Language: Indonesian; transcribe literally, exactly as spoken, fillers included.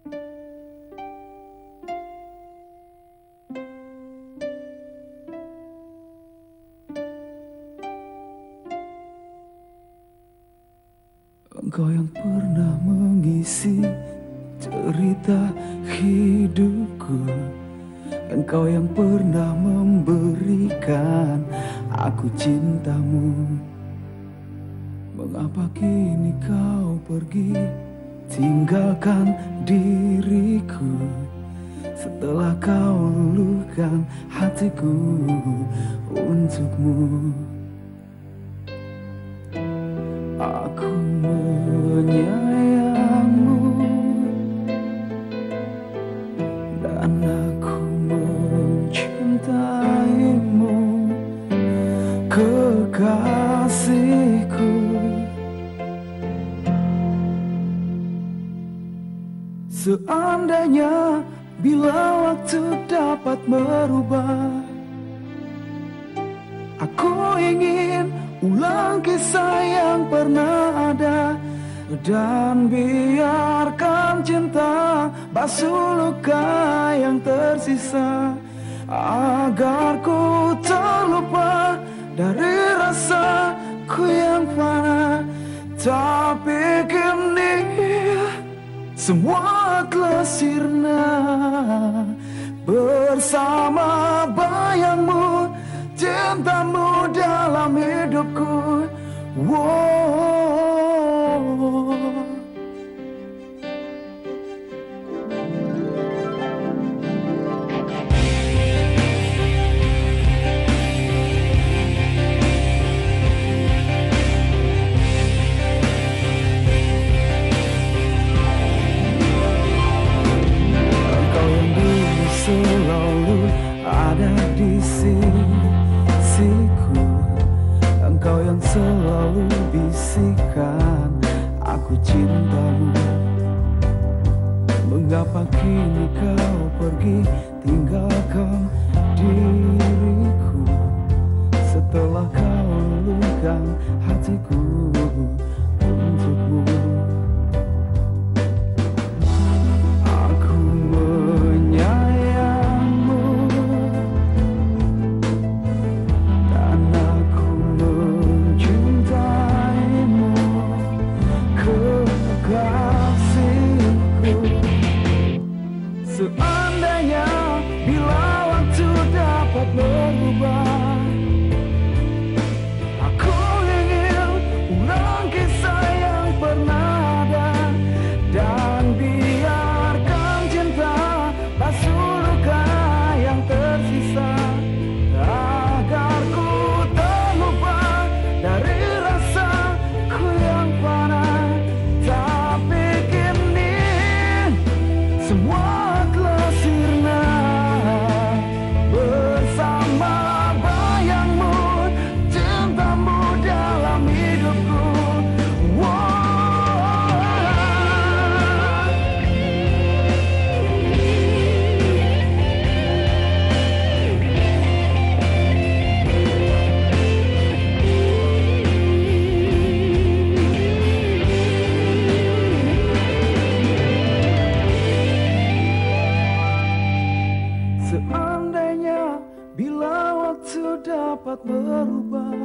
Engkau yang pernah mengisi cerita hidupku, engkau yang pernah memberikan aku cintamu. Mengapa kini kau pergi tinggalkan diriku, setelah kau luluhkan hatiku untukmu. Aku menyayangmu dan aku mencintaimu, kekasihku. Seandainya bila waktu dapat merubah, aku ingin ulang kisah yang pernah ada, dan biarkan cinta basuh luka yang tersisa, agar ku terlupa dari rasaku yang fana. Tapi kini semua telah sirna bersama bayangmu, cintamu dalam hidupku. Wow. Engkau yang dulu selalu ada di sisiku, engkau yang selalu bisikan aku cintamu. Mengapa kini kau pergi tinggalkan diriku, setelah kau luluhkan hatiku untukmu. Aku menyayangmu dan aku mencintaimu, kekasihku. Seandainya bila waktu dapat berubah, aku ingin ulang kisah yang pernah ada, dan biarkan cinta basuh luka yang tersisa, agar ku terlupa dari rasaku yang fana. Tapi kini semua telah sirna bersama bayangmu, cintamu dalam hidupku. Seandainya bila waktu dapat berubah,